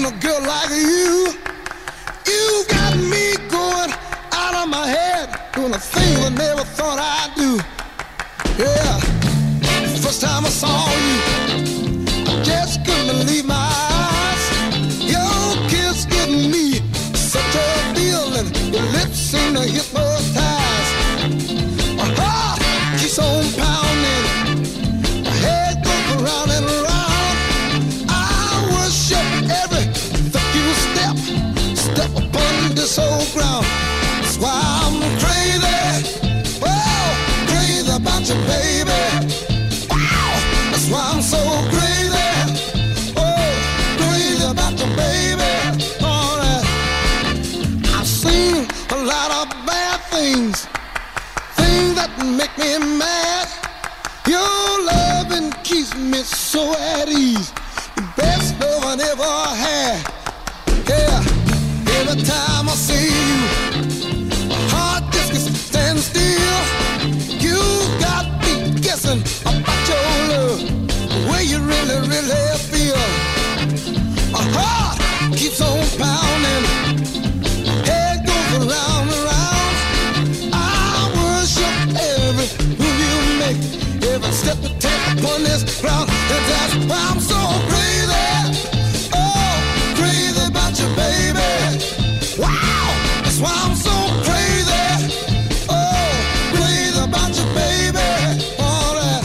a girl like you. You got me going out of my head, doing the things I never thought I'd do. Yeah, first time I saw you, I just couldn't believe my eyes. Your kiss giving me such a feeling, your lips seem to hypnotize. My heart keeps on pounding, my head goes around and around. I worship every step you step upon this old ground. That's why I'm crazy, oh, crazy about you, baby. Wow, that's why I'm so crazy, oh, crazy about you, baby. All right, I've seen a lot of bad things, things that make me mad. Your loving keeps me so at ease, the best love I ever had. Yeah, every time I see you, my heart just gets stand still. You got me guessing about your love, the way you really, really feel. My heart keeps on pounding, head goes around and around. I worship every move you make, every step you take upon this ground. And that's why I'm so crazy, oh, crazy about you, baby. Wow, that's why I'm so crazy, oh, crazy about you, baby. All that.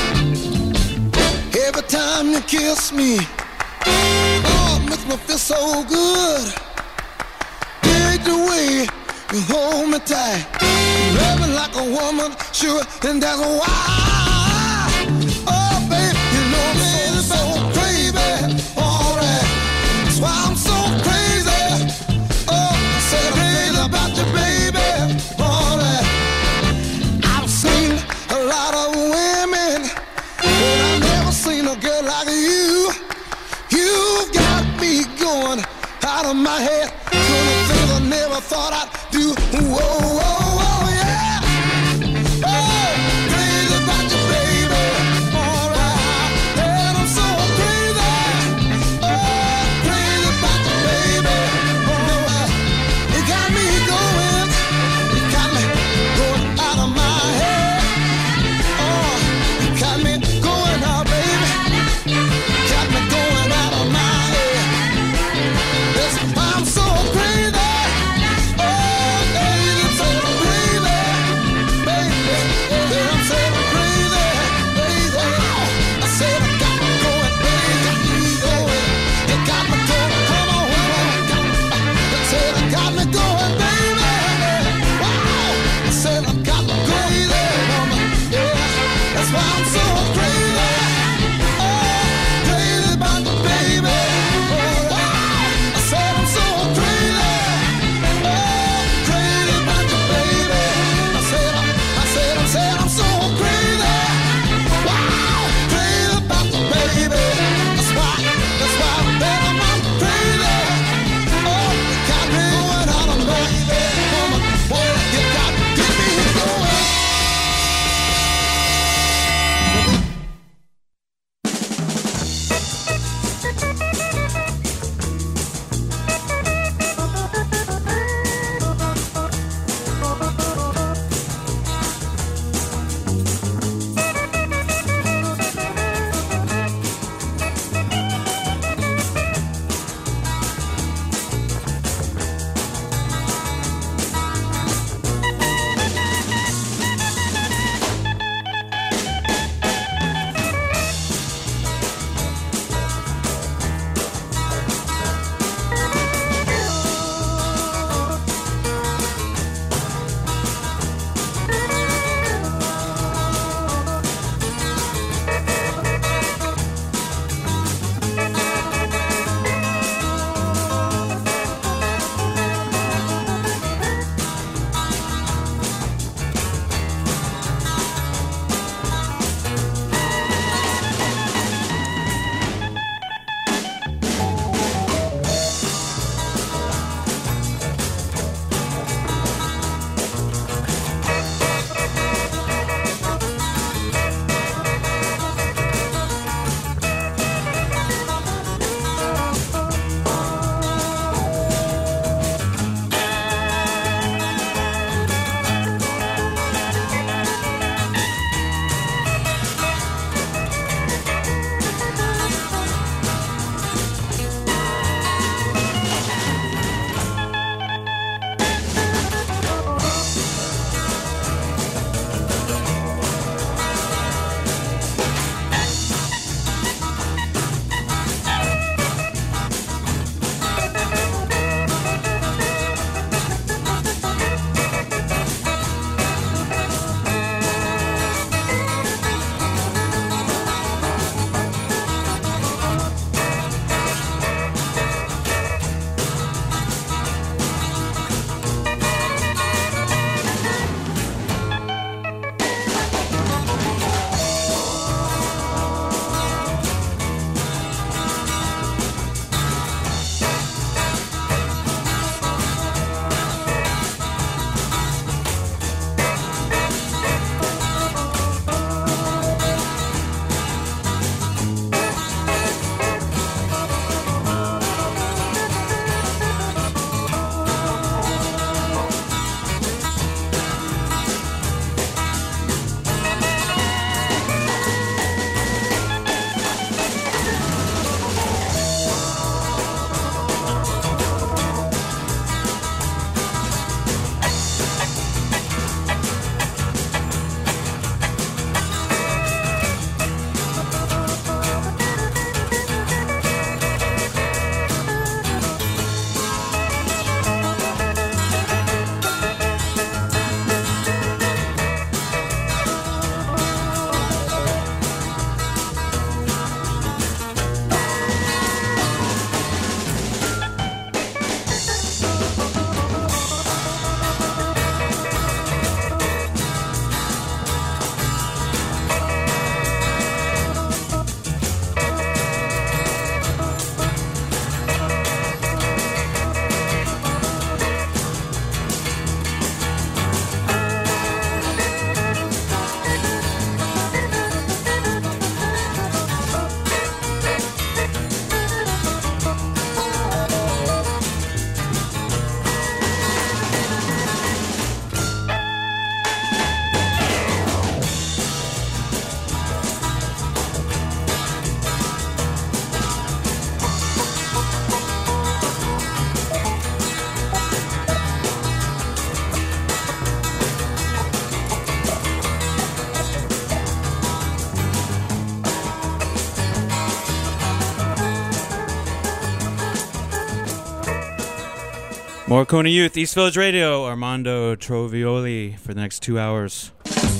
Every time you kiss me, oh, it makes me feel so good. Dig the way you hold me tight, loving like a woman, sure, and that's why. Oh, baby, you know me, it's so crazy. All right, that's why I'm so crazy. Oh, I said I'm crazy about you, baby. All right, I've seen a lot of women, but I've never seen a girl like you. You've got me going out of my head, doing things I never thought I'd do. Whoa, whoa, whoa, yeah. Oh, crazy about you, baby. All right, and I'm so crazy. Oh, crazy about you, baby. All right, you got me going out of my head. Oh, you got me going out, baby. Got me going out of my head. Yes, I'm so crazy. Oh, crazy, so Morricone Youth, East Village Radio, Armando Trovioli for the next 2 hours.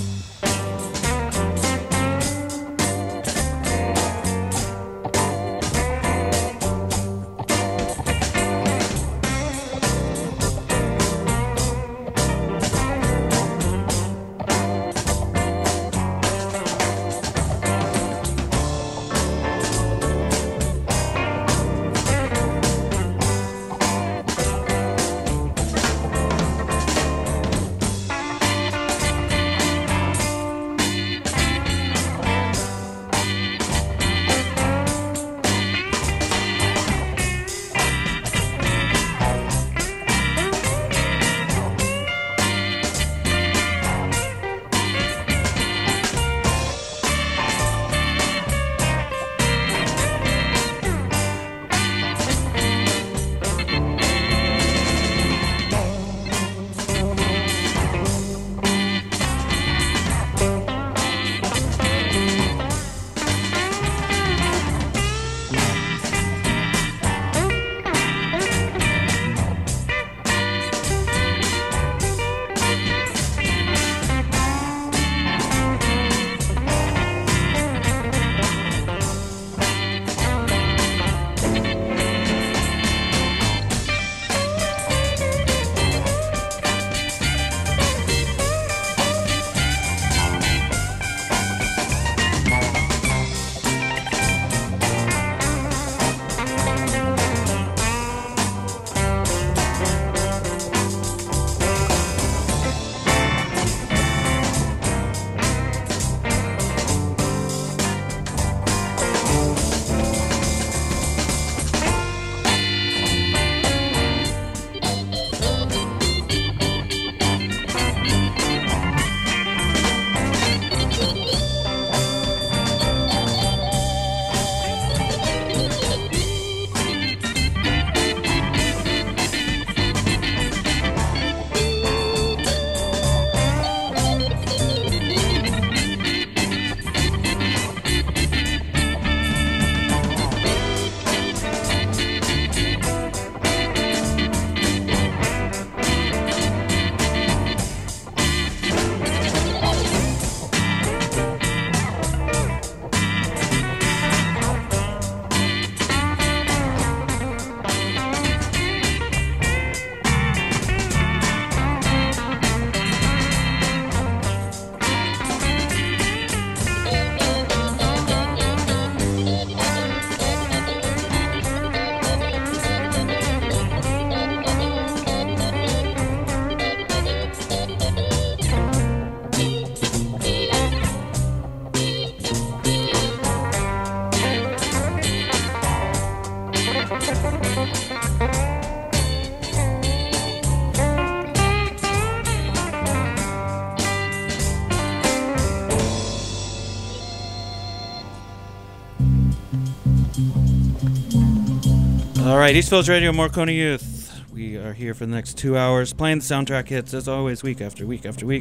All right, East Village Radio, Morricone Youth. We are here for the next 2 hours, playing the soundtrack hits, as always, week after week after week.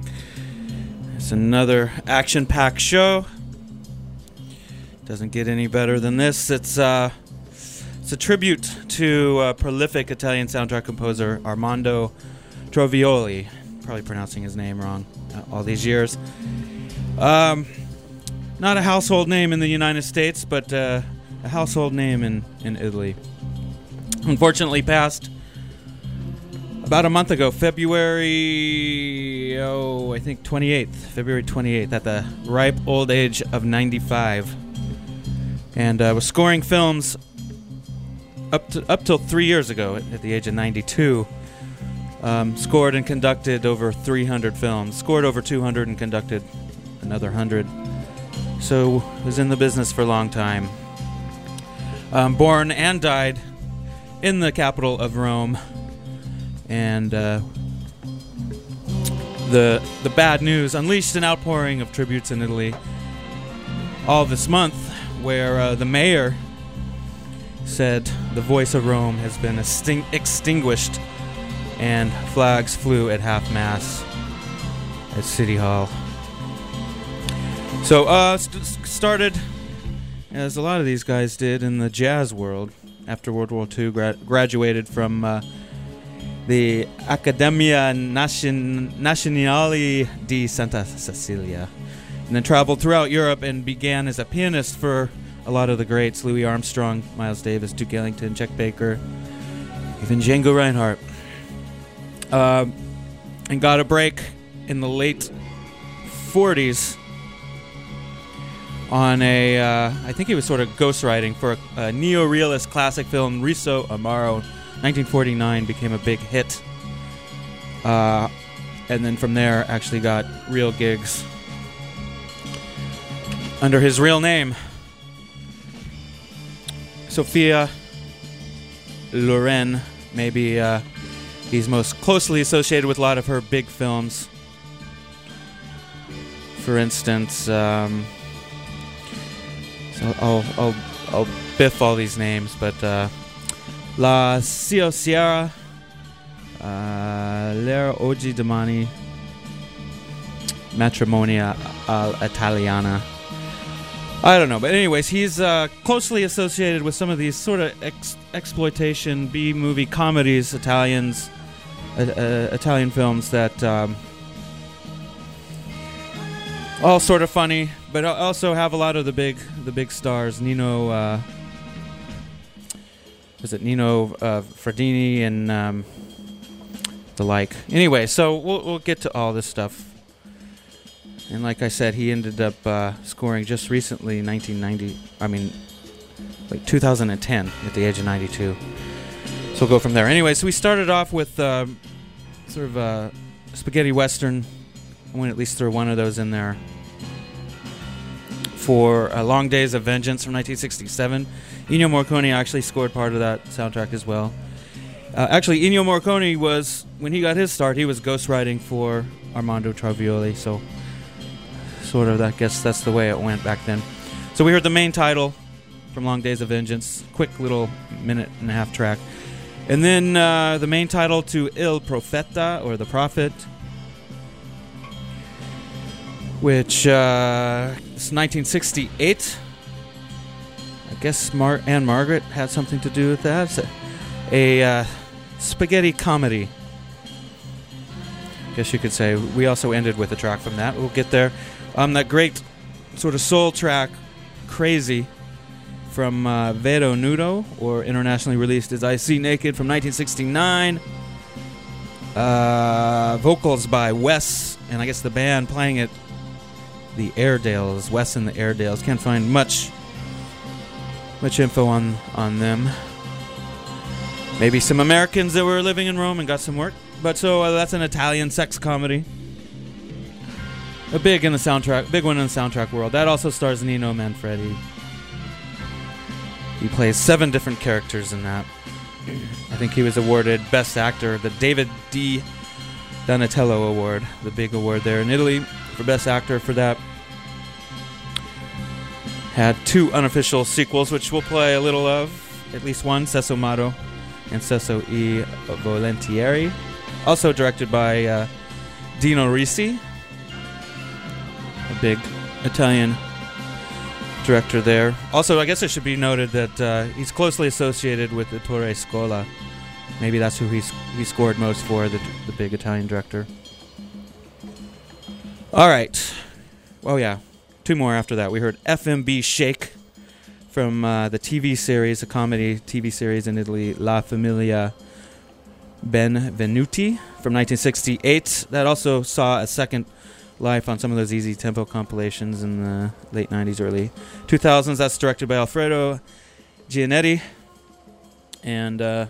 It's another action-packed show. Doesn't get any better than this. It's a tribute to prolific Italian soundtrack composer Armando Trovioli. Probably pronouncing his name wrong all these years. Not a household name in the United States, but a household name in Italy. Unfortunately passed about a month ago, February 28th, at the ripe old age of 95. And was scoring films up till 3 years ago at the age of 92. Scored and conducted over 300 films. Scored over 200 and conducted another 100. So was in the business for a long time. Born and died in the capital of Rome. And the bad news unleashed an outpouring of tributes in Italy all this month, where the mayor said the voice of Rome has been extinguished, and flags flew at half-mast at City Hall. So started, as a lot of these guys did, in the jazz world after World War II, graduated from the Accademia Nazionale di Santa Cecilia, and then traveled throughout Europe and began as a pianist for a lot of the greats: Louis Armstrong, Miles Davis, Duke Ellington, Chet Baker, even Django Reinhardt. And got a break in the late 40s on I think he was sort of ghostwriting for a neo-realist classic film, Riso Amaro. 1949 became a big hit. And then from there actually got real gigs under his real name. Sophia Loren, maybe he's most closely associated with a lot of her big films. For instance, so I'll biff all these names, but La Ciociera, L'era oggi domani, Matrimonia all'Italiana. I don't know, but anyways, he's closely associated with some of these sort of exploitation B-movie comedies, Italian films that all sort of funny, but also have a lot of the big stars. Nino Fradini and the like. Anyway, so we'll get to all this stuff. And like I said, he ended up scoring just recently, 2010, at the age of 92. So we'll go from there. Anyway, so we started off with sort of a spaghetti western. I want to at least throw one of those in there for Long Days of Vengeance from 1967. Ennio Morricone actually scored part of that soundtrack as well. Actually, Ennio Morricone was, when he got his start, he was ghostwriting for Armando Trovoli, so sort of, I guess that's the way it went back then. So we heard the main title from Long Days of Vengeance, quick little minute-and-a-half track. And then the main title to Il Profeta, or The Prophet, which is 1968. I guess Anne Margaret had something to do with that. It's a spaghetti comedy, I guess you could say. We also ended with a track from that. We'll get there. That great sort of soul track, Crazy, from Vero Nudo, or internationally released as I See Naked, from 1969. Vocals by Wes, and I guess the band playing it, the Airedales, Wes and the Airedales. Can't find much info on them. Maybe some Americans that were living in Rome and got some work. But so that's an Italian sex comedy. A big one in the soundtrack world. That also stars Nino Manfredi. He plays 7 different characters in that. I think he was awarded Best Actor, the David D. Donatello Award, the big award there in Italy for Best Actor for that. Had 2 unofficial sequels, which we'll play a little of. At least one, Sesso Mato and Sesso I Volentieri. Also directed by Dino Risi, a big Italian director there. Also, I guess it should be noted that he's closely associated with Ettore Scola. Maybe that's who he scored most for, the big Italian director. All right. Oh, yeah. 2 more after that. We heard FMB Shake from the TV series, a comedy TV series in Italy, La Famiglia Benvenuti from 1968. That also saw a second life on some of those easy tempo compilations in the late 90s, early 2000s. That's directed by Alfredo Giannetti. And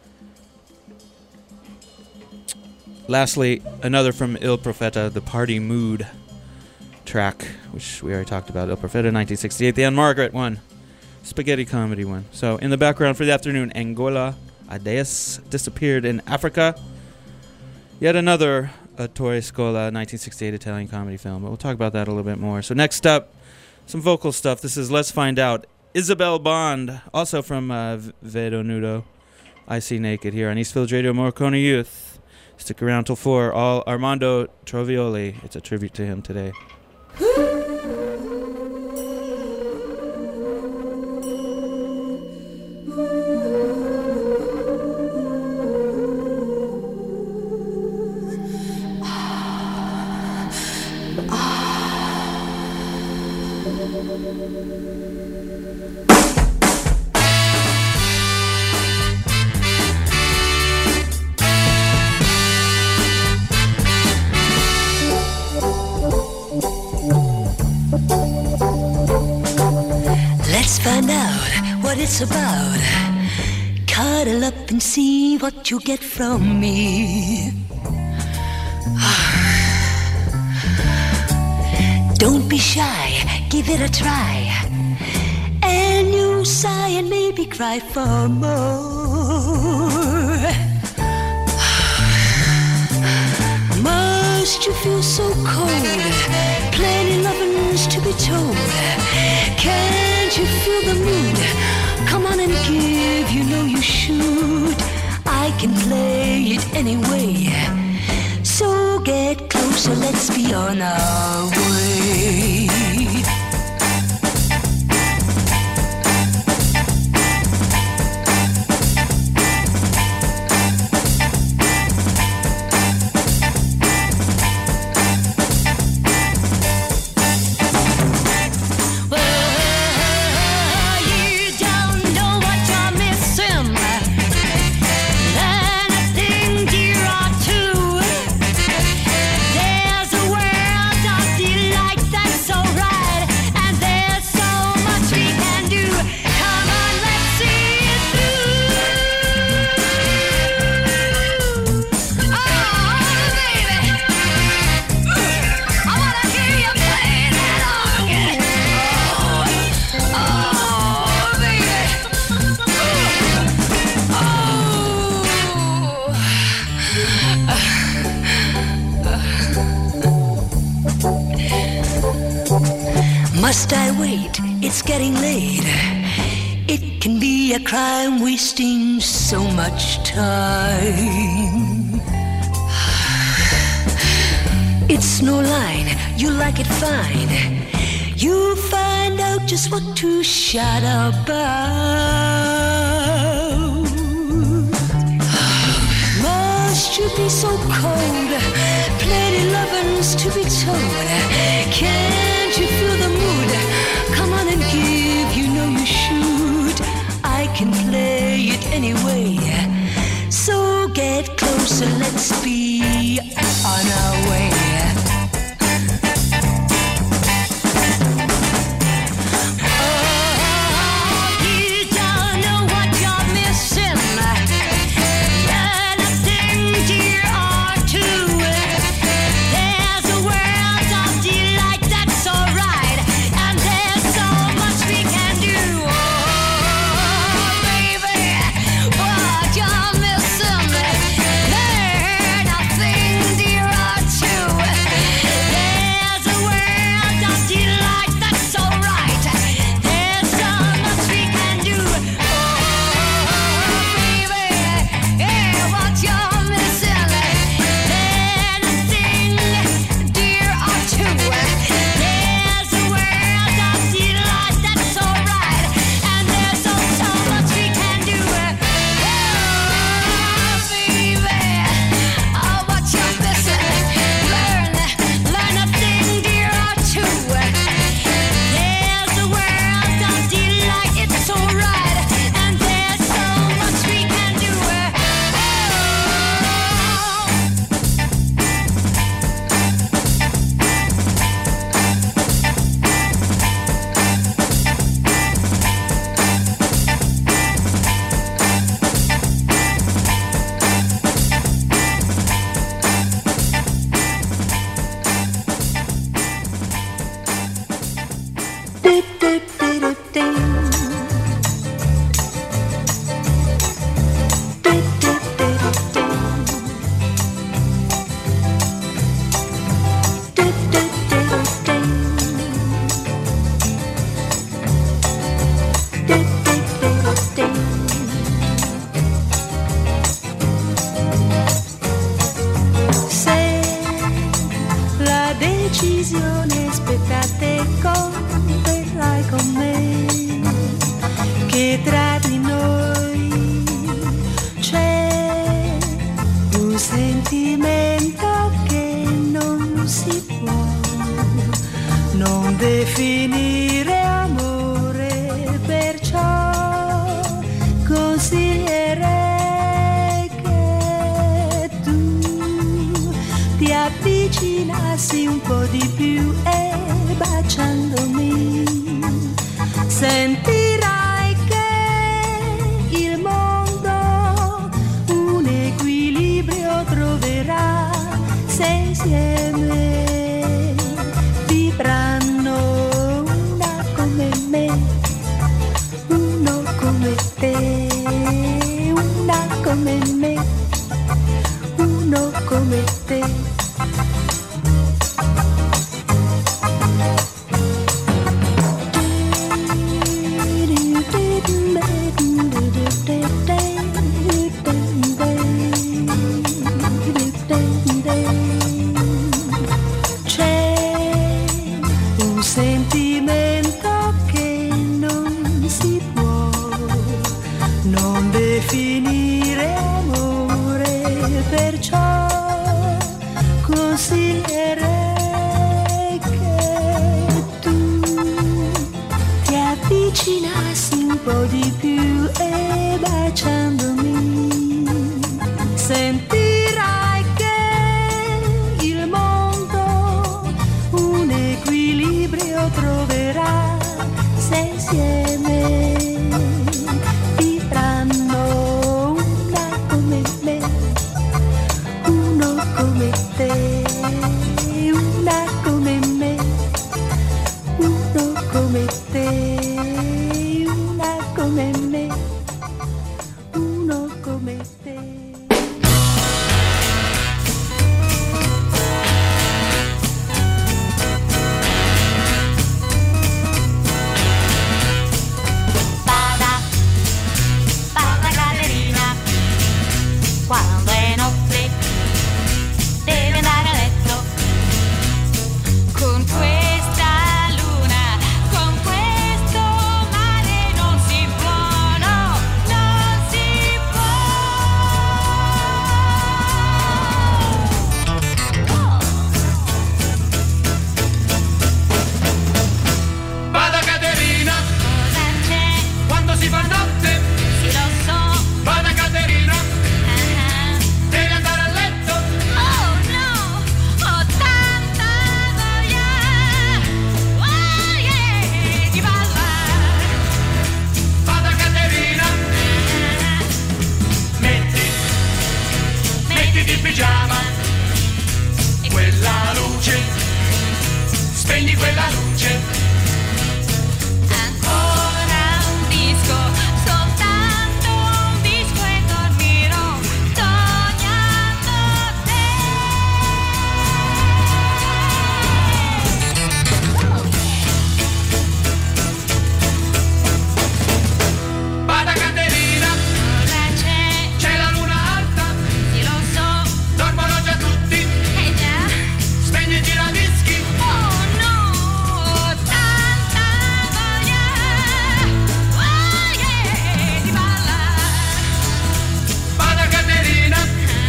lastly, another from Il Profeta, the Party Mood track, which we already talked about. Il Profeta, 1968, the Anne Margaret one, spaghetti comedy one. So in the background for the afternoon, Angola Adeus Disappeared in Africa. Yet another Ettore Scola 1968 Italian comedy film, but we'll talk about that a little bit more. So next up, some vocal stuff. This is Let's Find Out. Isabel Bond, also from Vedo Nudo, I See Naked, here on East Village Radio, Morricone Youth. Stick around till 4. All Armando Trovoli. It's a tribute to him today. Let's find out what it's about. Cuddle up and see what you get from me. Don't be shy, give it a try. And you sigh and maybe cry for more. Must you feel so cold? Plenty lovins to be told. Can't you feel the mood? Come on and give, you know you should. I can play it anyway. So get closer, let's be on our way. Must I wait? It's getting late. It can be a crime wasting so much time. It's no line, you like it fine. You find out just what to shout about. Must you be so cold? Plenty lovins to be told. Can't you feel the mood? Come on and give, you know you should. I can play it anyway. So get closer, let's be on our way. decisione, aspettate, converrai con me, che tra di noi c'è un sentimento che non si può non definire amore, perciò consiglierei che tu ti avvicinassi un po' di più e baciandomi sentirai che il mondo un equilibrio troverà se insieme vibranno una come me, uno come te, una come me, uno come te. Finire amore, perciò consiglierei che tu ti avvicinassi un po' di più e baciandomi sentirai che il mondo un equilibrio troverà se insieme una come me, uno come te, una come me, uno come te. Bada, bada Caterina, quando è notte deve andare a letto con questa luna, con questo mare non si può, no, non si può. Bada Caterina, Cosa c'è? quando si fa notte, Sì, lo so. bada Caterina, Ah. devi andare a letto. Oh no, ho tanta voglia, oh yeah, di ballare. Bada Caterina, mettiti il pigiama, quella luce, spegni quella luce. Ancora un disco, soltanto un disco e dormirò sognando te. Bada Caterina, Cosa c'è? c'è la luna alta, Sì, lo so, dormono già tutti, già. spegni i giradischi. Oh no, ho tanta voglia, oh yeah, di ballare. Bada Caterina,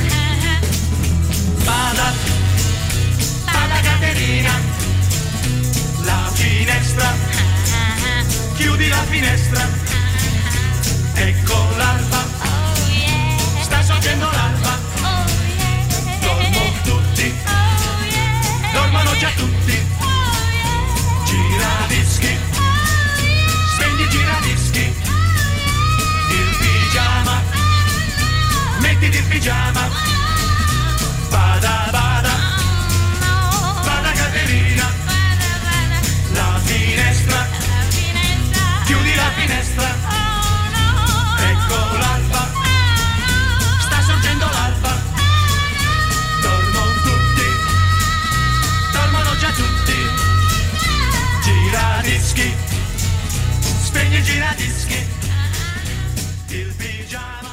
bada, bada Caterina, la finestra, chiudi la finestra. Ecco l'alba, Oh yeah, sta sorgendo l'alba, oh yeah, dormono tutti, oh yeah, dormono già tutti. oh yeah, Giradischi, spegni i giradischi. Il pigiama, mettiti il pigiama. Bada, bada, bada Caterina, la finestra, chiudi la finestra. Ecco l'alba, sta sorgendo l'alba. Dormono tutti, dormono già tutti. Giradischi, spegni i giradischi. Il pigiama.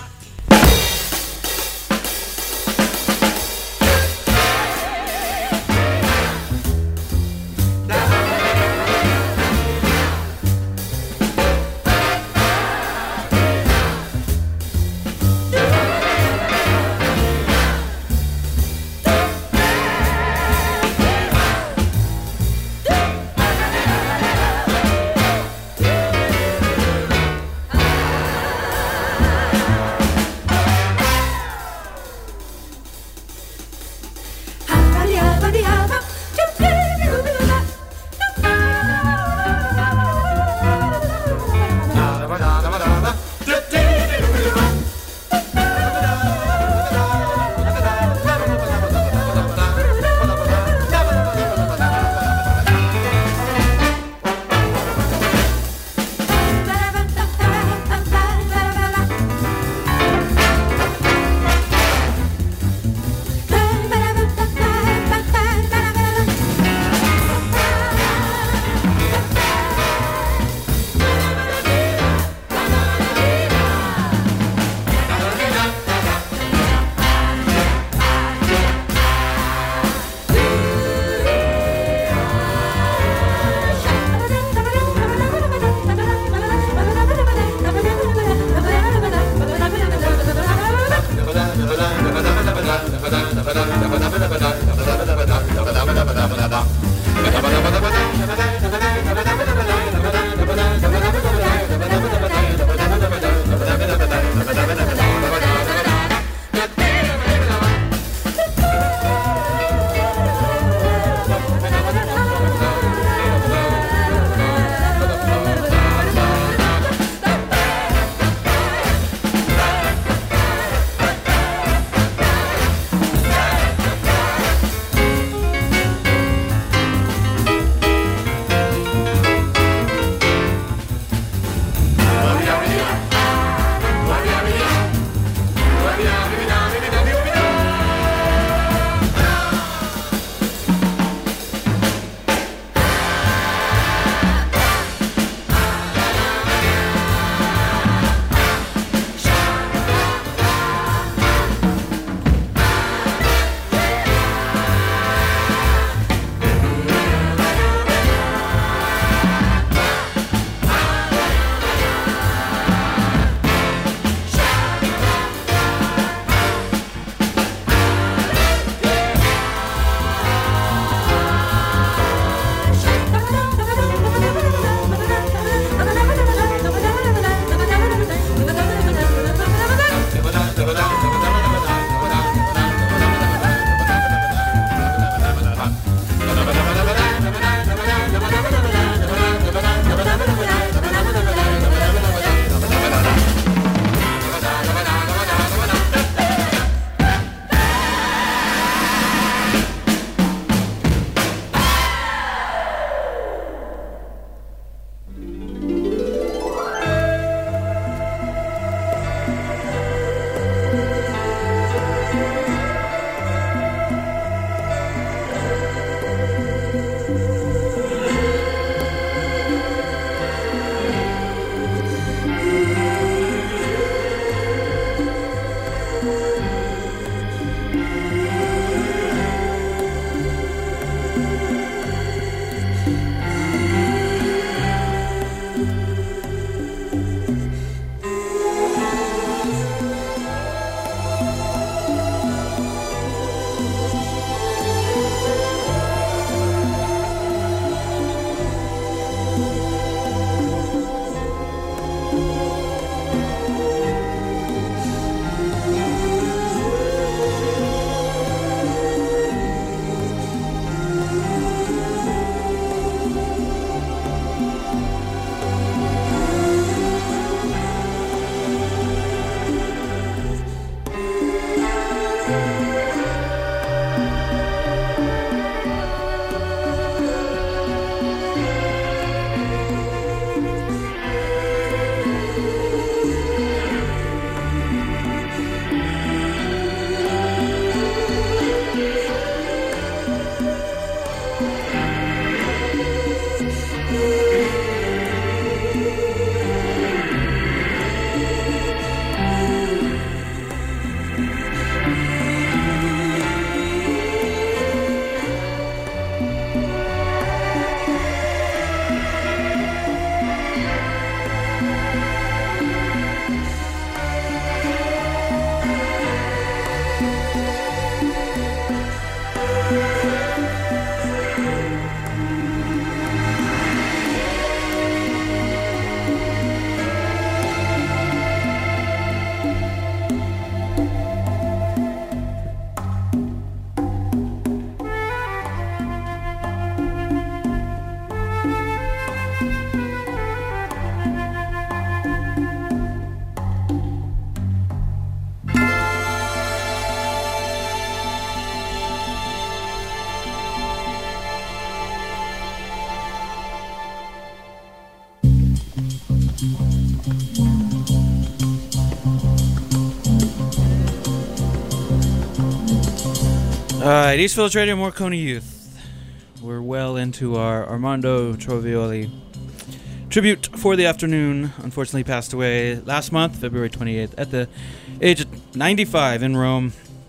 At East Village Radio, Morcone Youth. We're well into our Armando Trovioli tribute for the afternoon. Unfortunately passed away last month, February 28th, at the age of 95 in Rome.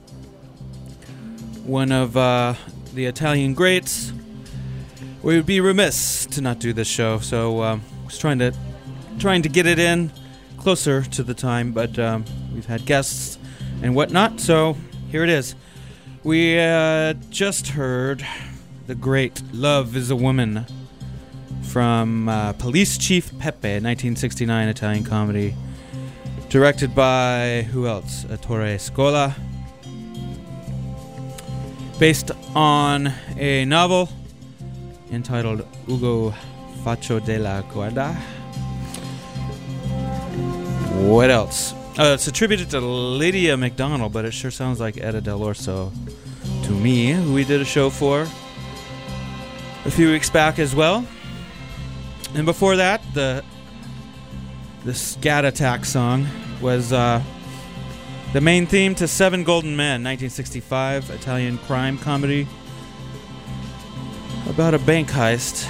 One of the Italian greats. We would be remiss to not do this show, so I was trying to get it in closer to the time, but we've had guests and whatnot, so here it is. We just heard the great Love is a Woman from Police Chief Pepe, 1969 Italian comedy. Directed by, who else? Ettore Scola. Based on a novel entitled Ugo Faccio della Guarda. What else? It's attributed to Lydia McDonald, but it sure sounds like Etta Del Orso to me, who we did a show for a few weeks back as well. And before that, the Scat Attack song was the main theme to Seven Golden Men, 1965 Italian crime comedy about a bank heist.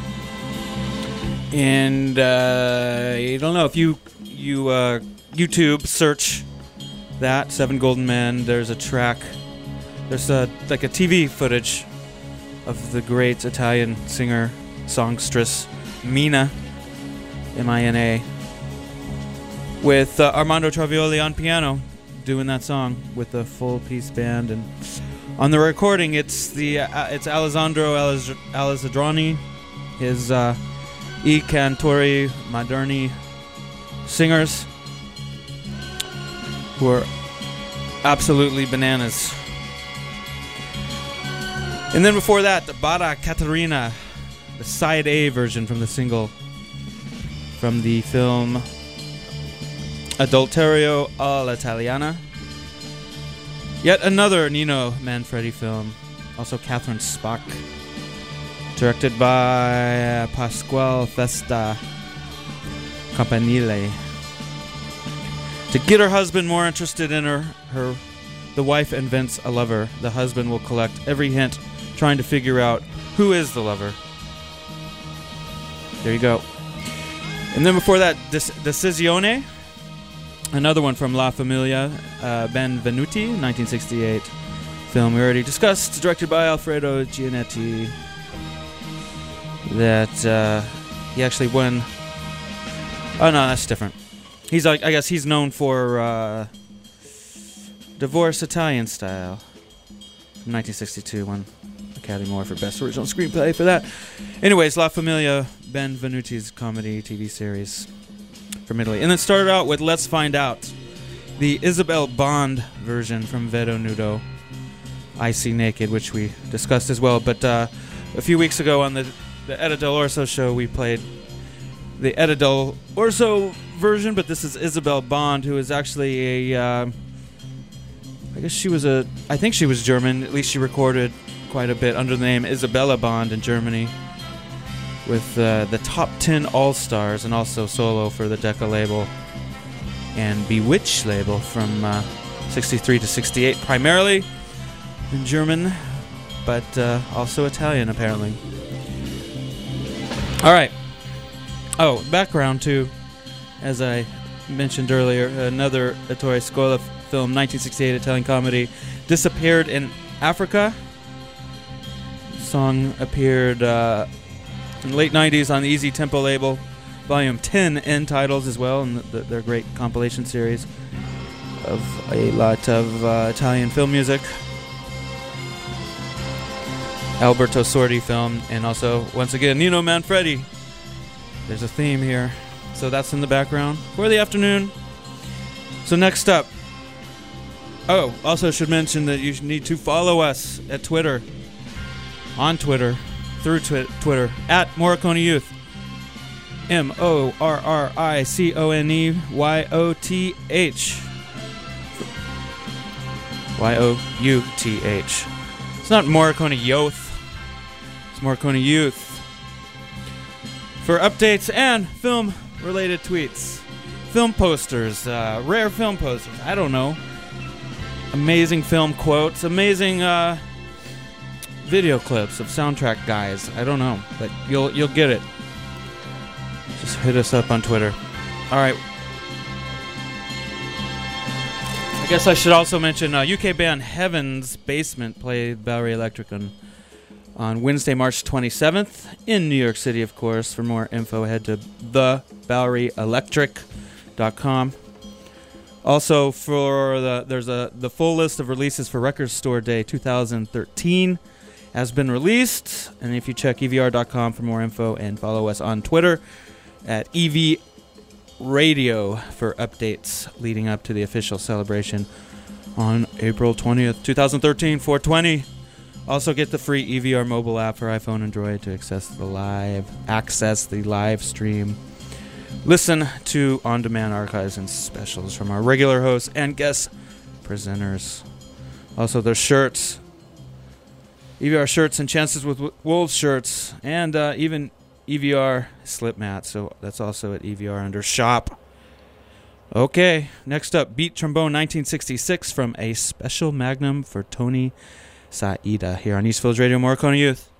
And I don't know if you YouTube search that Seven Golden Men. There's a track. There's like a TV footage of the great Italian singer songstress Mina, Mina, with Armando Trovioli on piano, doing that song with a full piece band. And on the recording, it's Alessandro Alessandroni, his I Cantori Moderni singers, who are absolutely bananas. And then before that, the Bara Caterina, the side A version from the single from the film Adulterio all'Italiana. Yet another Nino Manfredi film, also Catherine Spock, directed by Pasquale Festa Campanile. To get her husband more interested in her, the wife invents a lover. The husband will collect every hint, trying to figure out who is the lover. There you go. And then before that, Decisione, another one from La Famiglia, Benvenuti, 1968 film we already discussed, directed by Alfredo Giannetti. That he actually won. Oh no, that's different. He's like, I guess he's known for Divorce Italian Style from 1962, won Academy Award for Best Original Screenplay for that. Anyways, La Famiglia, Benvenuti's comedy TV series from Italy. And then started out with Let's Find Out, the Isabel Bond version from Vedo Nudo, I See Naked, which we discussed as well. But a few weeks ago on the Etta Del Orso show, we played the Etta Del Orso version, but this is Isabel Bond, who is actually I think she was German. At least she recorded quite a bit under the name Isabella Bond in Germany with the Top 10 All-Stars, and also solo for the Decca label and Bewitched label from 63 to 68, primarily in German, but also Italian apparently. All right. Oh, background too, as I mentioned earlier, another Ettore Scola film, 1968 Italian comedy, Disappeared in Africa. The song appeared in the late 90s on the Easy Tempo label, volume 10 end titles as well, and their great compilation series of a lot of Italian film music. Alberto Sordi film, and also, once again, Nino Manfredi. There's a theme here. So that's in the background for the afternoon. So next up, also should mention that you need to follow us at Twitter, on Twitter, through Twitter, at Morricone Youth. MORRICONEYOTH. YOUTH. It's not Morricone Youth. It's Morricone Youth. For updates and film-related tweets, film posters, rare film posters, I don't know, amazing film quotes, amazing video clips of soundtrack guys. I don't know, but you'll get it. Just hit us up on Twitter. All right. I guess I should also mention UK band Heaven's Basement played Bowery Electric on Wednesday, March 27th in New York City, of course. For more info, head to theboweryelectric.com. Also, there's the full list of releases for Record Store Day 2013 has been released. And if you check EVR.com for more info and follow us on Twitter at EV Radio for updates leading up to the official celebration on April 20th, 2013, 420. Also get the free EVR mobile app for iPhone and Android to access the live stream. Listen to on-demand archives and specials from our regular hosts and guest presenters. Also, there's shirts, EVR shirts and Chances with Wolves shirts, and even EVR slip mats. So that's also at EVR under shop. Okay, next up, Beat Trombone 1966 from A Special Magnum for Tony Saida here on East Village Radio, Morricone Youth.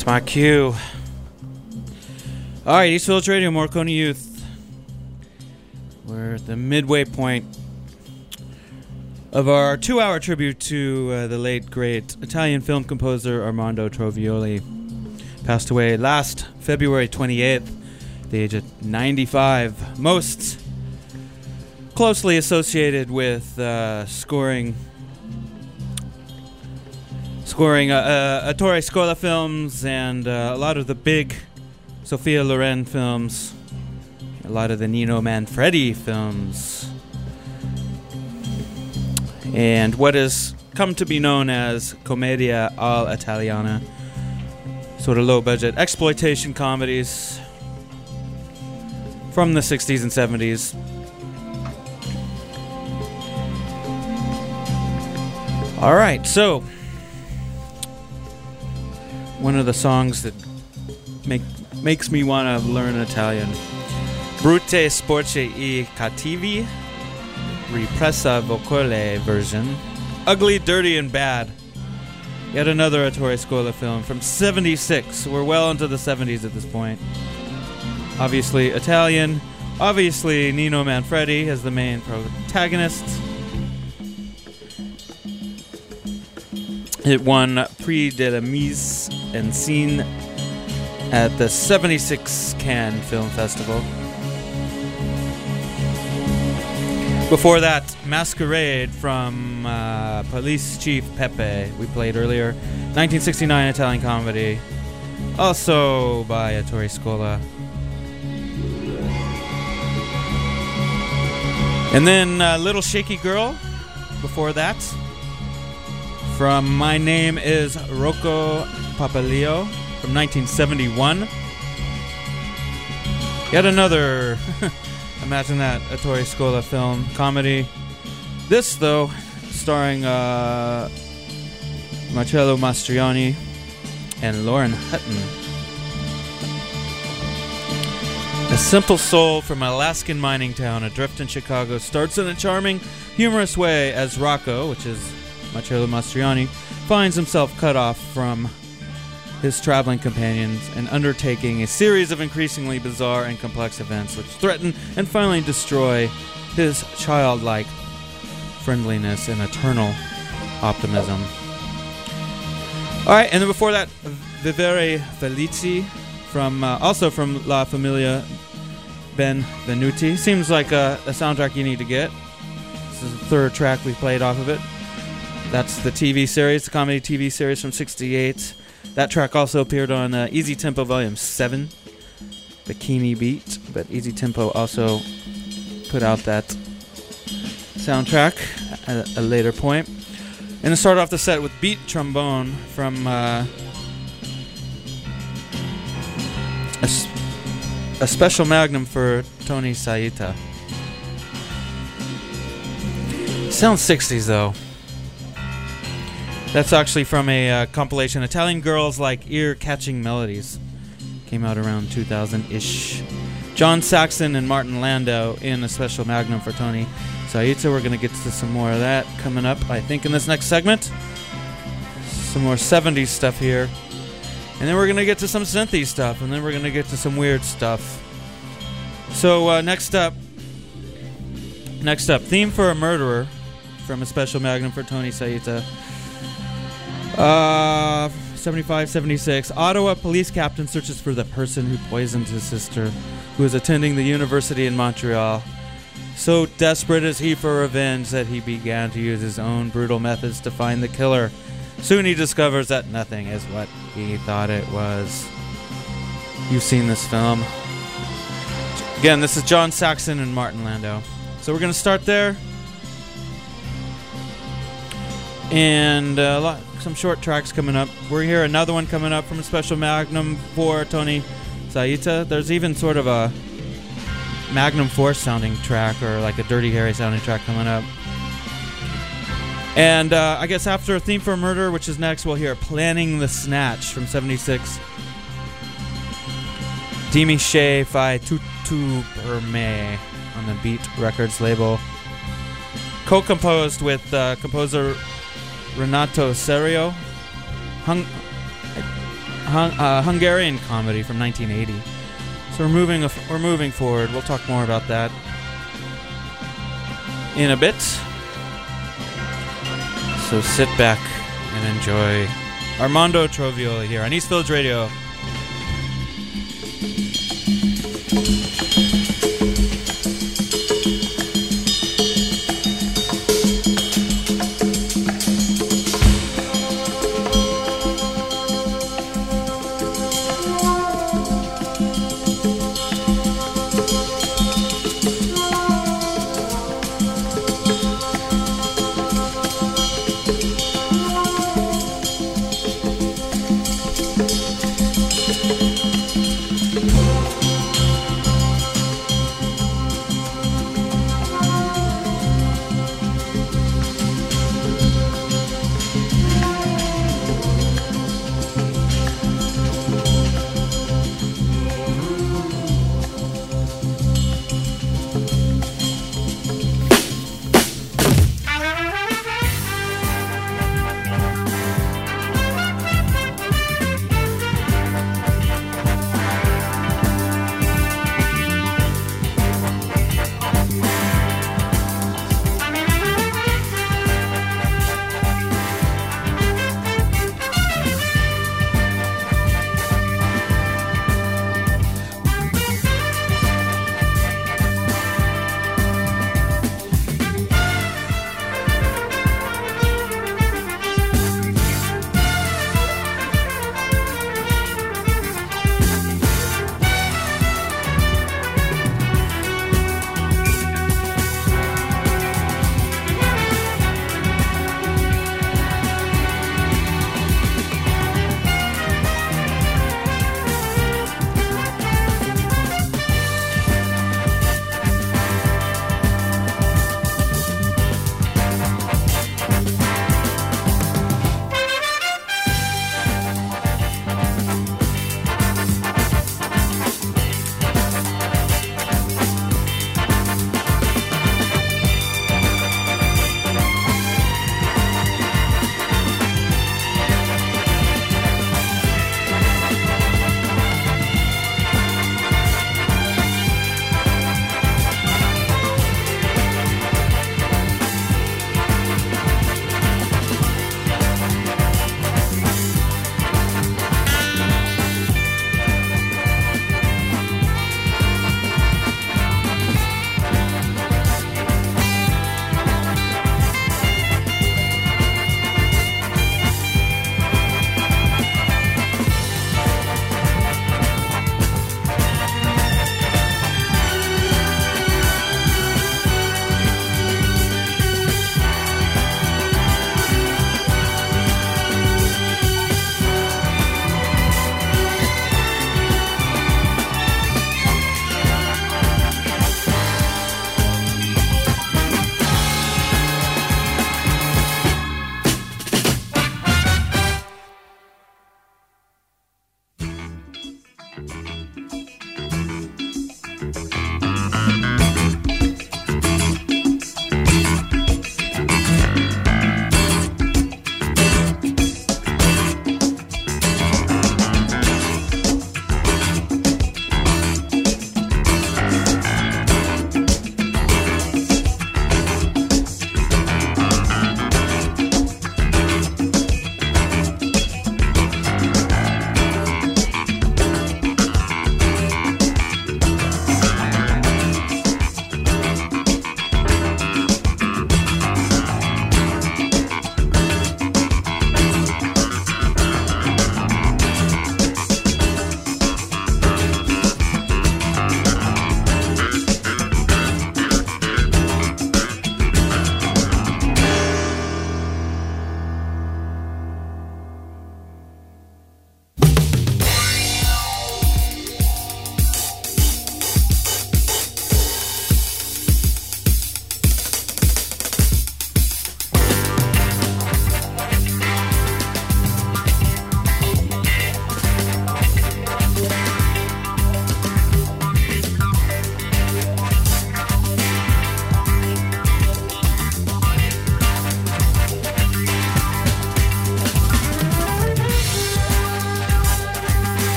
That's my cue. Alright, East Village Radio, Morcone Youth. We're at the midway point of our 2-hour tribute to the late, great Italian film composer Armando Trovioli. Passed away last February 28th, at the age of 95. Most closely associated with scoring Ettore Scola films and a lot of the big Sophia Loren films, a lot of the Nino Manfredi films, and what has come to be known as Commedia all'Italiana, sort of low-budget exploitation comedies from the 60s and 70s. All right, so one of the songs that makes me want to learn Italian. Brutte, sporche e cattivi, ripresa vocale version. Ugly, Dirty, and Bad. Yet another Ettore Scola film from 76. We're well into the 70s at this point. Obviously Italian. Obviously Nino Manfredi as the main protagonist. It won Prix de la Mise en Scène at the 76 Cannes Film Festival. Before that, Masquerade from Police Chief Pepe, we played earlier. 1969 Italian comedy, also by Ettore Scola. And then Little Shaky Girl, before that. From My Name is Rocco Papaleo from 1971. Yet another, imagine that, Ettore Scola film, comedy. This, though, starring Marcello Mastroianni and Lauren Hutton. A simple soul from an Alaskan mining town adrift in Chicago starts in a charming, humorous way as Rocco, which is Marcello Mastroianni, finds himself cut off from his traveling companions and undertaking a series of increasingly bizarre and complex events which threaten and finally destroy his childlike friendliness and eternal optimism. Alright, and then before that, Vivere Felici, from also from La Famiglia Benvenuti. Seems like a soundtrack you need to get. This is the third track we played off of it. That's the TV series, the comedy TV series from 68. That track also appeared on Easy Tempo Volume 7, Bikini Beat, but Easy Tempo also put out that soundtrack at a later point. And to start off the set with Beat Trombone from a special magnum for Tony Saita. Sounds 60s though. That's actually from a compilation, Italian Girls Like Ear-Catching Melodies. Came out around 2000-ish. John Saxon and Martin Landau in a special magnum for Tony Saita. We're going to get to some more of that coming up, I think, in this next segment. Some more 70s stuff here. And then we're going to get to some synthy stuff. And then we're going to get to some weird stuff. So next up, Theme for a Murderer from a special magnum for Tony Saita. 75-76. Ottawa police captain searches for the person who poisoned his sister, who is attending the university in Montreal. So desperate is he for revenge that he began to use his own brutal methods to find the killer. Soon he discovers that nothing is what he thought it was. You've seen this film. Again, this is John Saxon and Martin Landau. So we're going to start there. And some short tracks coming up. We're here, another one coming up from a special magnum for Tony Saita. There's even sort of a Magnum Force sounding track, or like a Dirty Harry sounding track coming up. And I guess after Theme for a Murder, which is next, we'll hear Planning the Snatch from 76. Dimi Shea Fai Tutu Per Me on the Beat Records label. Co-composed with Hungarian comedy from 1980. So we're moving forward. We'll talk more about that in a bit. So sit back and enjoy Armando Troviola here on East Village Radio.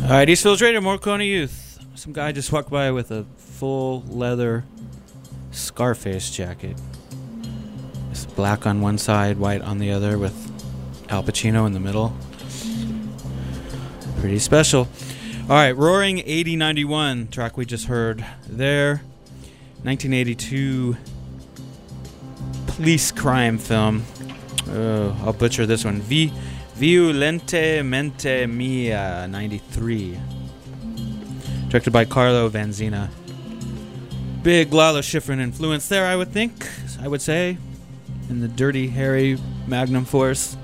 All right, East Village Radio, Morricone Youth. Some guy just walked by with a full leather Scarface jacket. It's black on one side, white on the other, with Al Pacino in the middle. Pretty special. All right, Roaring 8091, track we just heard there. 1982 police crime film. Oh, I'll butcher this one. Violentemente Mia, 93. Directed by Carlo Vanzina. Big Lalo Schifrin influence there, I would think. I would say. In the Dirty Harry Magnum Force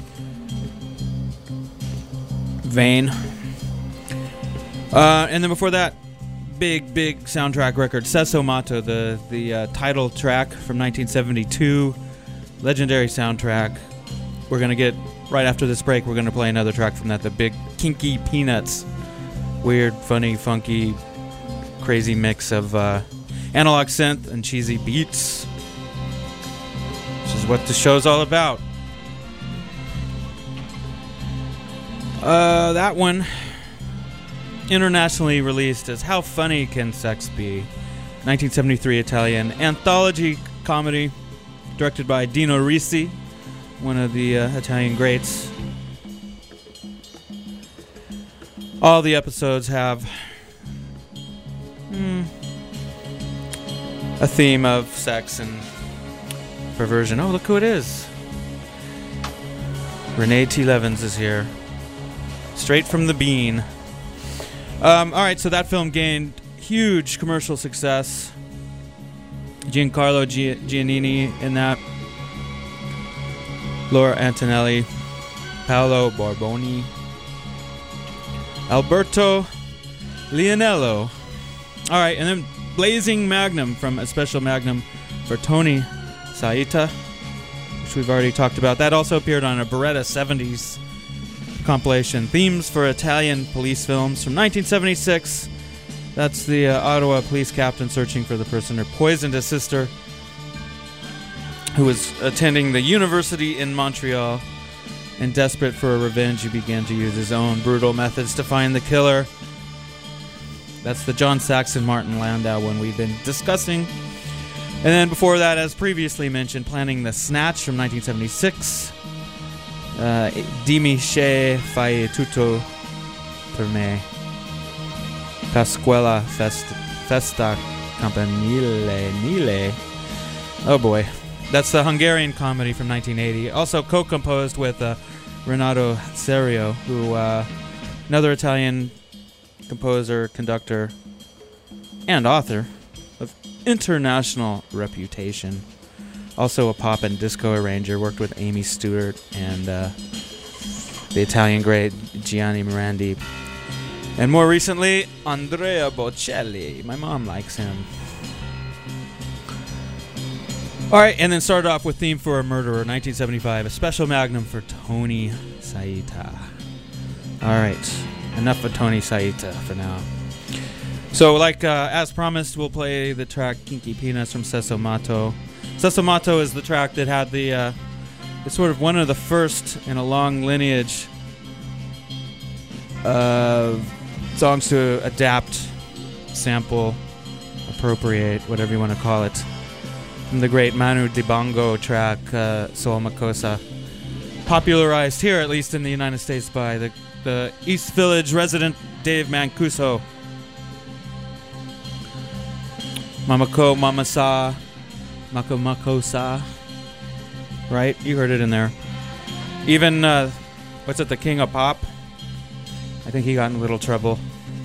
vein. And then before that, big soundtrack record, Sesso Mato, the title track from 1972. Legendary soundtrack. We're going to get, right after this break, we're going to play another track from that, the big Kinky Peanuts. Weird, funny, funky, crazy mix of analog synth and cheesy beats. Which is what the show's all about. That one, internationally released as How Funny Can Sex Be? 1973 Italian anthology comedy directed by Dino Risi, one of the Italian greats. All the episodes have a theme of sex and perversion. Oh, look who it is. Renee T. Levens is here. Straight from the bean. Alright, so that film gained huge commercial success. Giancarlo Giannini in that. Laura Antonelli. Paolo Barboni. Alberto Leonello. Alright, and then Blazing Magnum from a special Magnum for Tony Saita, which we've already talked about. That also appeared on a Beretta 70s compilation, Themes for Italian Police Films from 1976. That's the Ottawa police captain searching for the person who poisoned his sister, who was attending the university in Montreal, and desperate for a revenge, he began to use his own brutal methods to find the killer. That's the John Saxon Martin Landau one we've been discussing. And then before that, as previously mentioned, Planning the Snatch from 1976. Dimmi che fai tutto per me. Pasquella Festa Campanile. Oh boy. That's the Hungarian comedy from 1980. Also co-composed with Renato Serio, who another Italian composer, conductor, and author of international reputation. Also a pop and disco arranger, worked with Amy Stewart and the Italian great Gianni Morandi. And more recently, Andrea Bocelli. My mom likes him. Alright, and then started off with Theme for a Murderer, 1975. A special Magnum for Tony Saita. Alright, enough of Tony Saita for now. So, as promised, we'll play the track Kinky Peanuts from Sesso Mato. Sesso Mato is the track that had the, it's sort of one of the first in a long lineage of songs to adapt, sample, appropriate, whatever you want to call it, from the great Manu Dibango track, Soul Makossa, popularized here, at least in the United States, by the East Village resident Dave Mancuso. Mamako Mamasa, Mako Makosa, right? You heard it in there. Even, the King of Pop? I think he got in a little trouble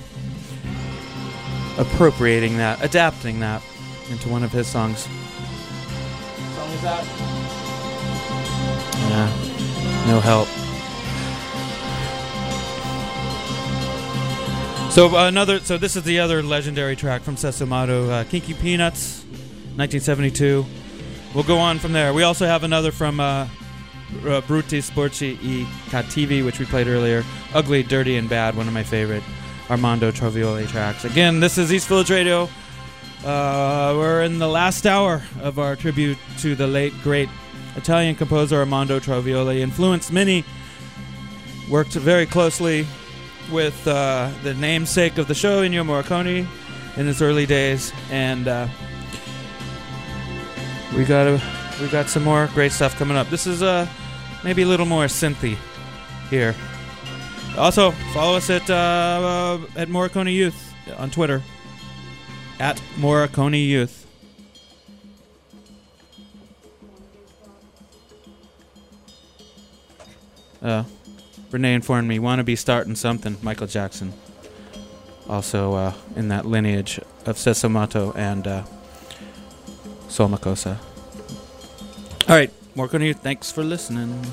appropriating that, adapting that into one of his songs. What song is that? Yeah, no help. So this is the other legendary track from Sesso Mato, Kinky Peanuts, 1972. We'll go on from there. We also have another from Brutti, Sporchi e Cattivi, which we played earlier. Ugly, Dirty, and Bad, one of my favorite Armando Trovioli tracks. Again, this is East Village Radio. We're in the last hour of our tribute to the late, great Italian composer Armando Trovioli. Influenced many, worked very closely with the namesake of the show, Ennio Morricone, in his early days, and we got some more great stuff coming up. This is maybe a little more synthy here. Also, follow us at Morricone Youth on Twitter, at Morricone Youth. Renee informed me, wanna be starting something, Michael Jackson. Also in that lineage of Sesomoto and Sol Makossa. Alright, Morricone Youth, thanks for listening.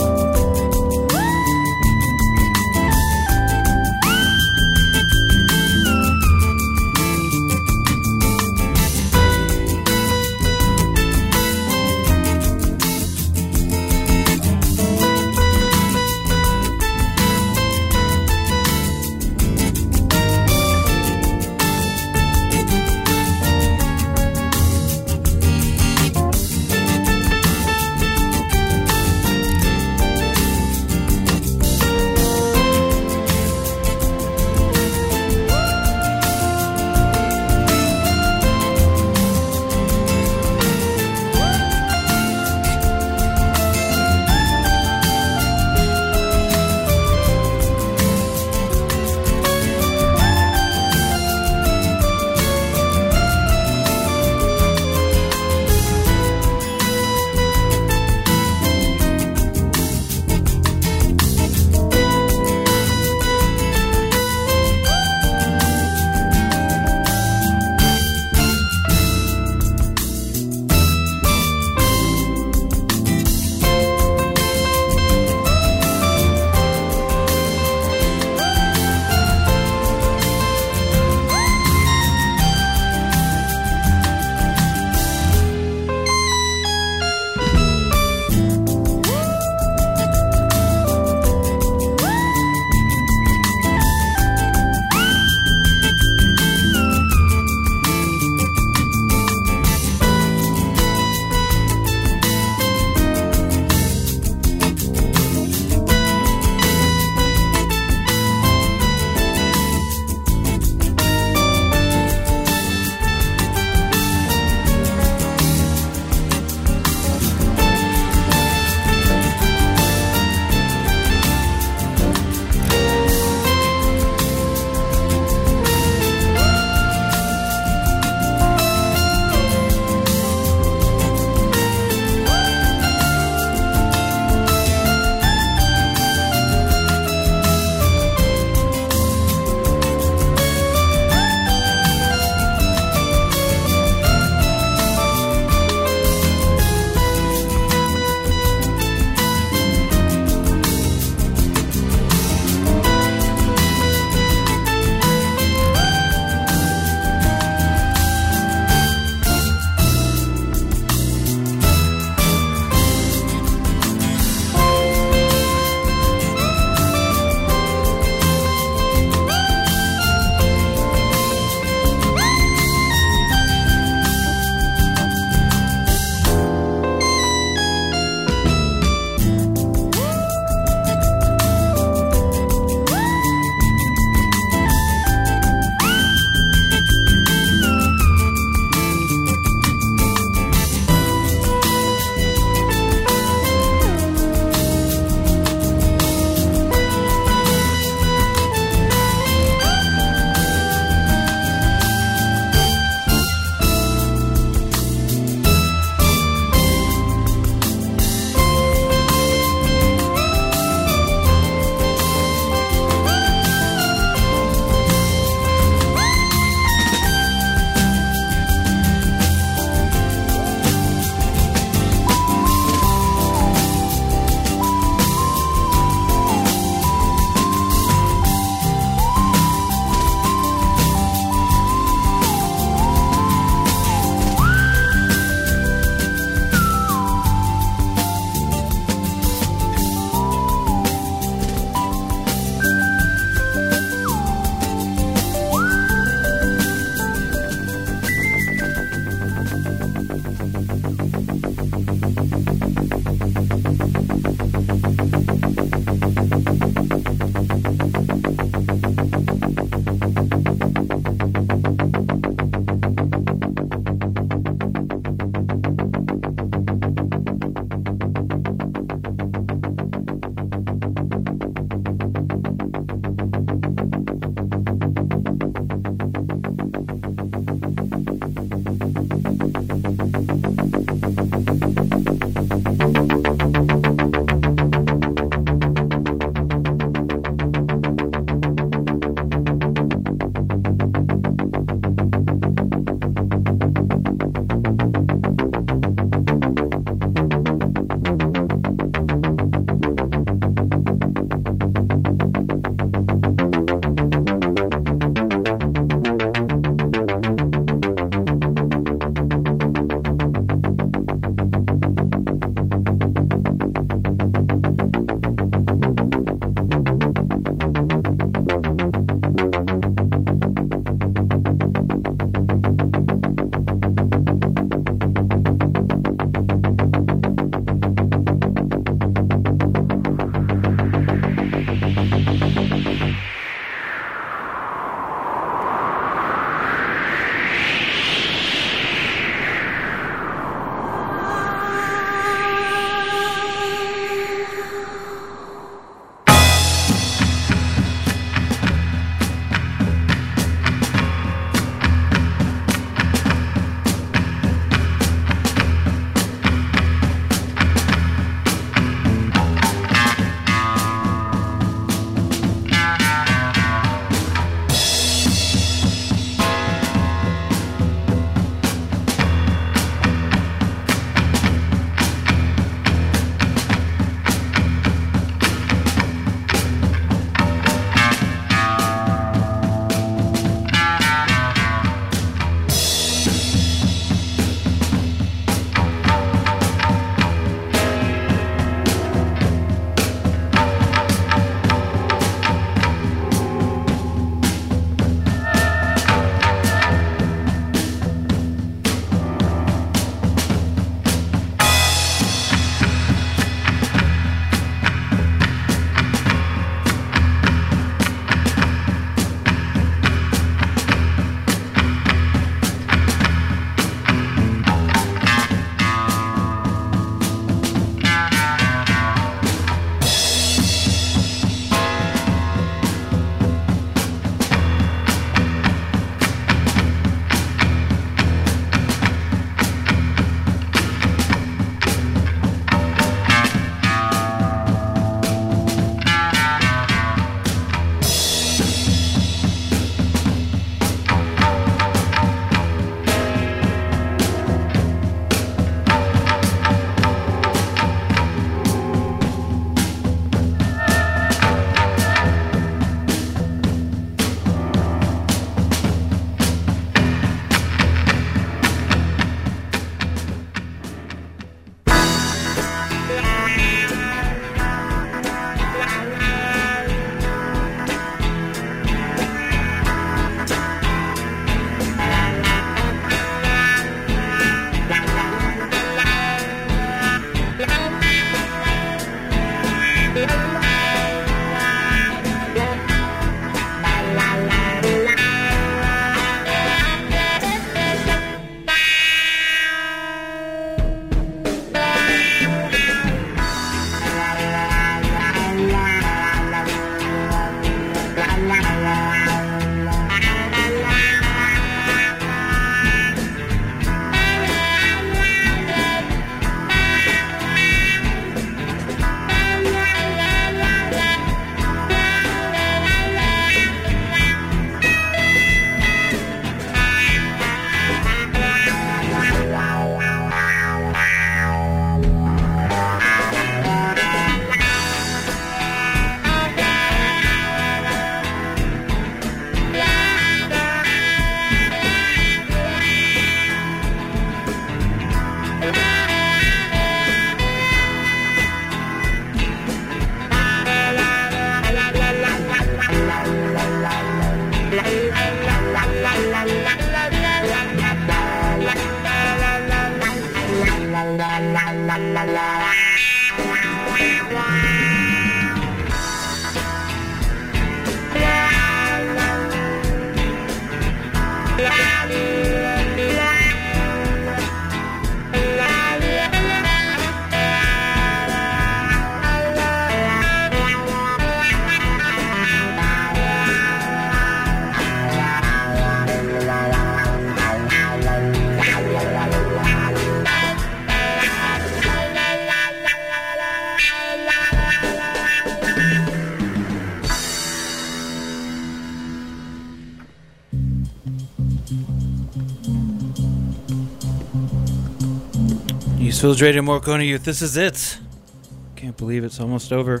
East Radio Morricone Youth. This is it. Can't believe it's almost over.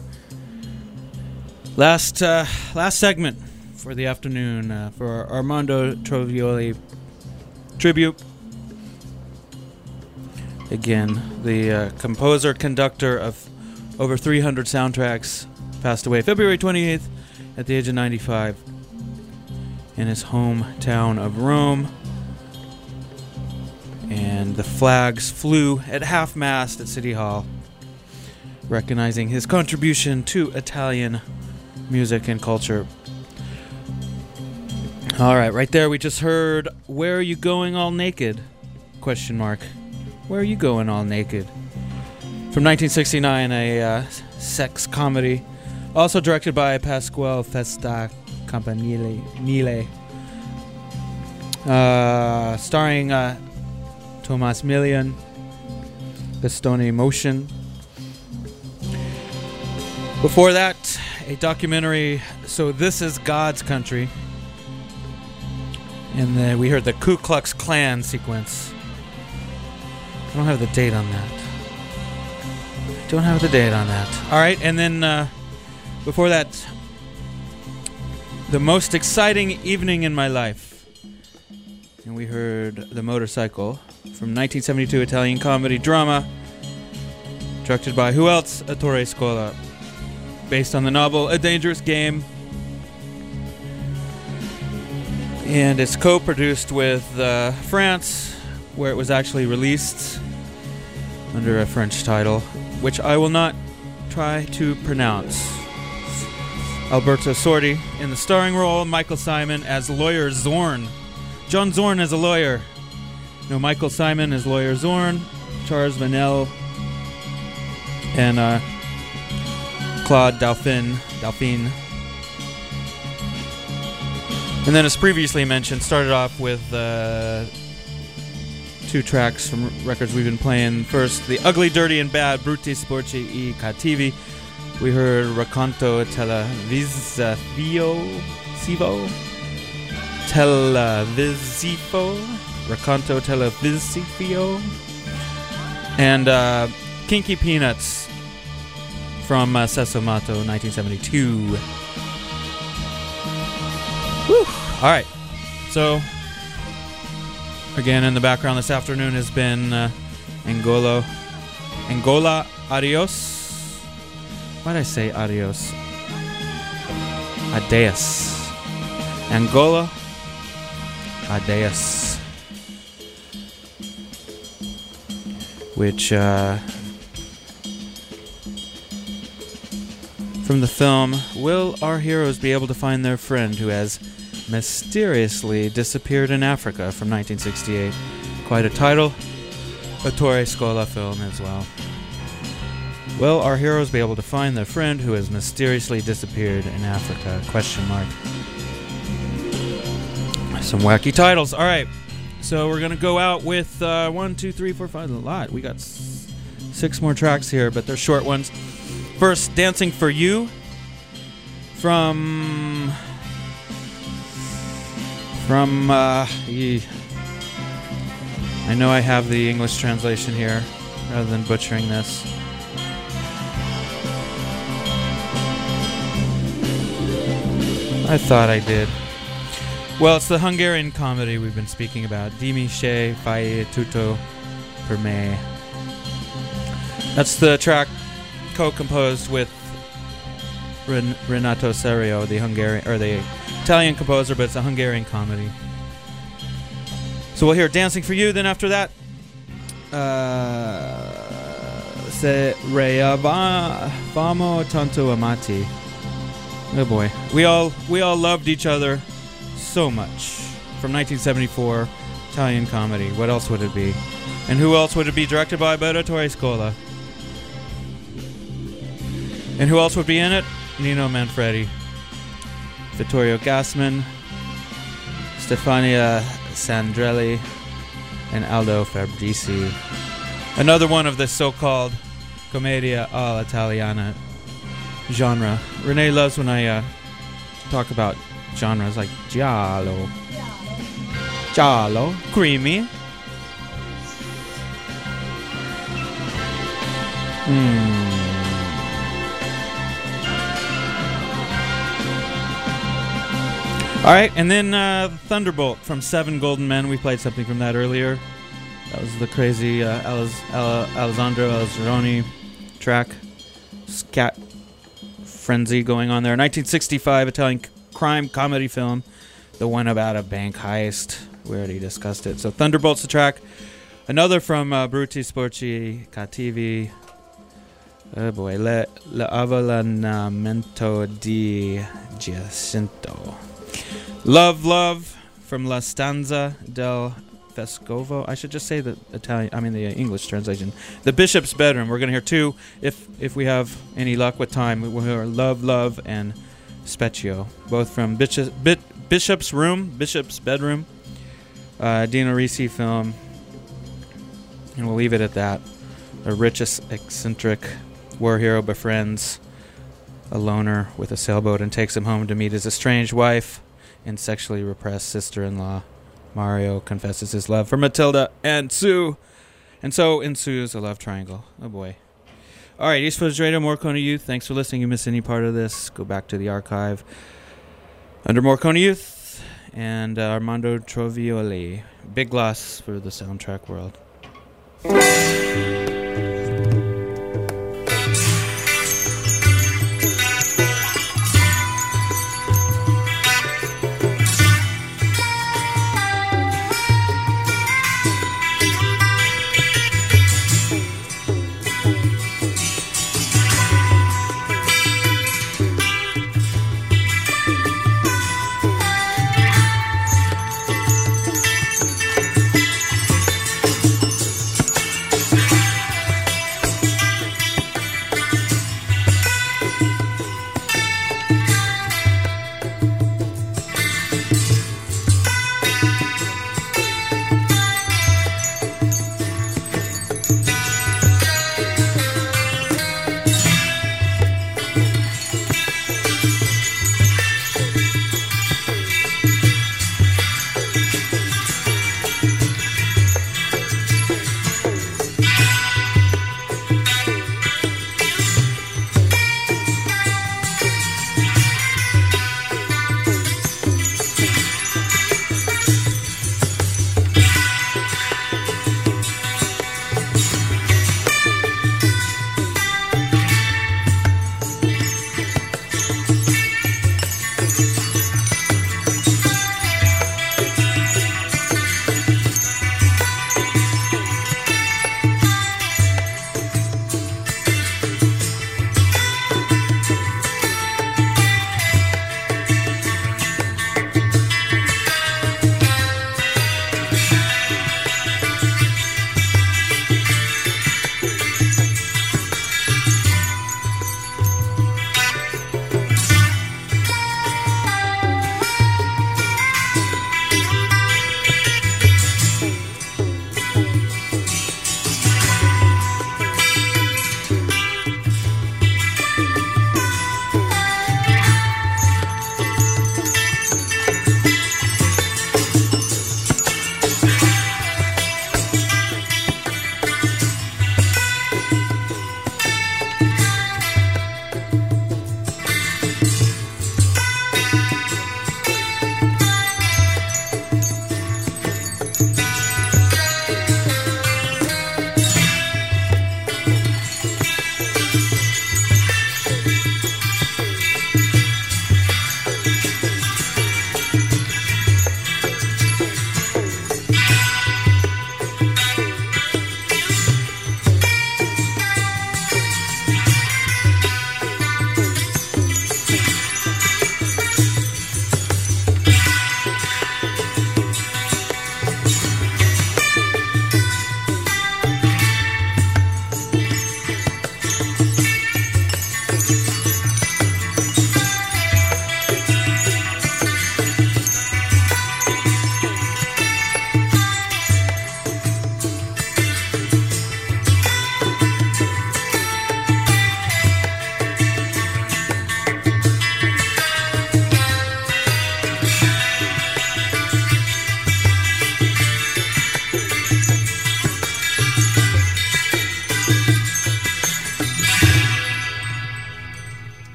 Last segment for the afternoon for our Armando Trovioli tribute. Again, the composer, conductor of over 300 soundtracks, passed away February 28th at the age of 95 in his hometown of Rome. And the flags flew at half-mast at City Hall, recognizing his contribution to Italian music and culture. All right there we just heard Where Are You Going All Naked? ? Where are you going all naked? From 1969, a sex comedy, also directed by Pasquale Festa Campanile, starring Tomas Milian, Gastone Motion. Before that, a documentary, So This Is God's Country. And then we heard the Ku Klux Klan sequence. I don't have the date on that. All right, and then before that, The Most Exciting Evening in My Life. And we heard The Motorcycle from 1972 Italian comedy drama, directed by who else? Ettore Scola. Based on the novel A Dangerous Game. And it's co-produced with France, where it was actually released under a French title, which I will not try to pronounce. Alberto Sordi in the starring role, Michael Simon as lawyer Zorn. John Zorn as a lawyer. No, Michael Simon as lawyer Zorn, Charles Vanel, and Claude Delphine. And then, as previously mentioned, started off with 2 tracks from records we've been playing. First, The Ugly, Dirty, and Bad, Brutti, Sporchi e Cattivi. We heard Racconto Televisivo. Racconto Televisivo. And Kinky Peanuts from Sesomato, 1972. Whew. All right. So, again, in the background this afternoon has been Angola Adios. Why did I say adios? Adeus. Angola Adeus. Which, from the film, Will Our Heroes Be Able to Find Their Friend Who Has Mysteriously Disappeared in Africa, from 1968. Quite a title. Ettore Scola film as well. Will our heroes be able to find their friend who has mysteriously disappeared in Africa? Question mark. Some wacky titles. All right. So we're going to go out with 1, 2, 3, 4, 5. A lot. We got 6 more tracks here, but they're short ones. First, Dancing for You from I know I have the English translation here rather than butchering this. I thought I did. Well, it's the Hungarian comedy we've been speaking about. Dimi se fai tutto per me. That's the track co-composed with Renato Serio, the Hungarian or the Italian composer, but it's a Hungarian comedy. So we'll hear Dancing for You, then after that Se reavamo tanto amati. Oh boy. We all loved each other so much. From 1974, Italian comedy. What else would it be? And who else would it be? Directed by Beatore Scola. And who else would be in it? Nino Manfredi, Vittorio Gassman, Stefania Sandrelli, and Aldo Fabrizi. Another one of the so-called commedia all'italiana genre. Renee loves when I talk about genres like giallo, creamy. All right, and then Thunderbolt from Seven Golden Men. We played something from that earlier. That was the crazy Alessandro Alzaroni track. Scat frenzy going on there. 1965 Italian crime comedy film. The one about a bank heist. We already discussed it. So Thunderbolt's the track. Another from Brutti Sporchi Cattivi. Oh boy. L'avvelenamento di Giacinto. Love, Love from La Stanza del Vescovo. I should just say the English translation. The Bishop's Bedroom. We're going to hear 2 if we have any luck with time. We'll hear Love, Love, and Specchio. Both from Bishop's Bedroom. Dino Risi film. And we'll leave it at that. A rich, eccentric war hero befriends a loner with a sailboat and takes him home to meet his estranged wife and sexually repressed sister-in-law. Mario confesses his love for Matilda and Sue. And so ensues a love triangle. Oh boy. All right, East Village Radio, Morricone Youth. Thanks for listening. You miss any part of this, go back to the archive. Under Morricone Youth and Armando Trovioli. Big loss for the soundtrack world.